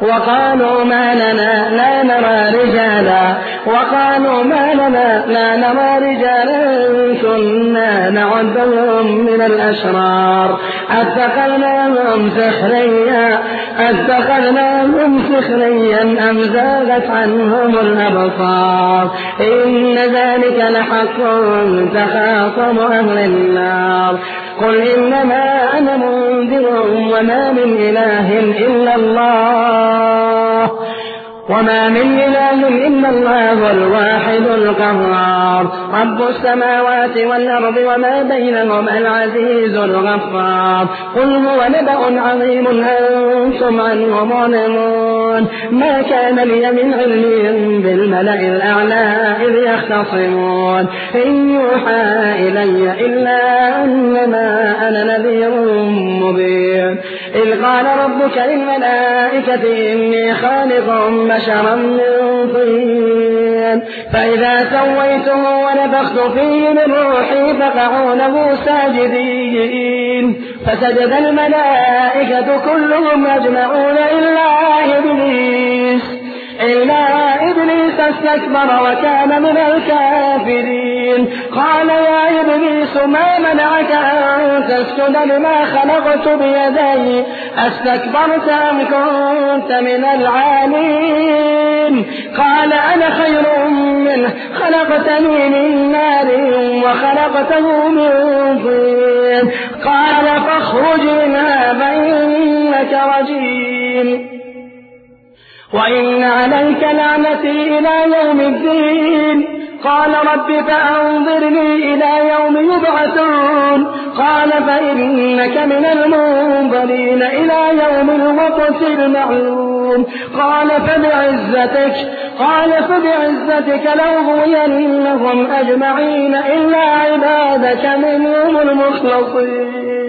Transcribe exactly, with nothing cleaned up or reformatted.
وقالوا ما لنا لا نرى رجالا وقالوا ما لنا لا نرى رجالا كنا نعدهم من الأشرار أتخذناهم سخريا أتخذناهم سخريا أم زاغت عنهم الأبصار إن ذلك لحق تخاصم أهل النار قل إنما أنا منذر وما من إله إلا الله وما من إله إلا الله الواحد القهار رب السماوات والأرض وما بينهما العزيز الغفار قل هو نبأ عظيم أنتم عنه معرضون ما كان لي من علم بالملأ الأعلى إذ يختصمون إن يوحى إلي إلا أنما أنا نذير مبين إذ قال ربك للملائكة إني خالق بشرا من طين فإذا سويته ونفخت فيه من روحي فقعوا له ساجدين فسجد الملائكة كلهم أجمعون إلا إبليس إلا إبليس استكبر وكان من الكافرين قال يا إبليس ما منعك أن تسجد لما خلقت بيدي أستكبرت أم كنت من العالين قال أنا خير منه خلقتني من نار وخلقته من طين قال فاخرج منها فإنك رجيم وإن عليك لعنتي إلى يوم الدين قال رب فأنظرني إلى يوم يبعثون قال فإنك من المنظرين إلى يوم الوقت المعلوم قال فبعزتك قال فبعزتك لأغوينهم أجمعين إلا عبادك منهم المخلصين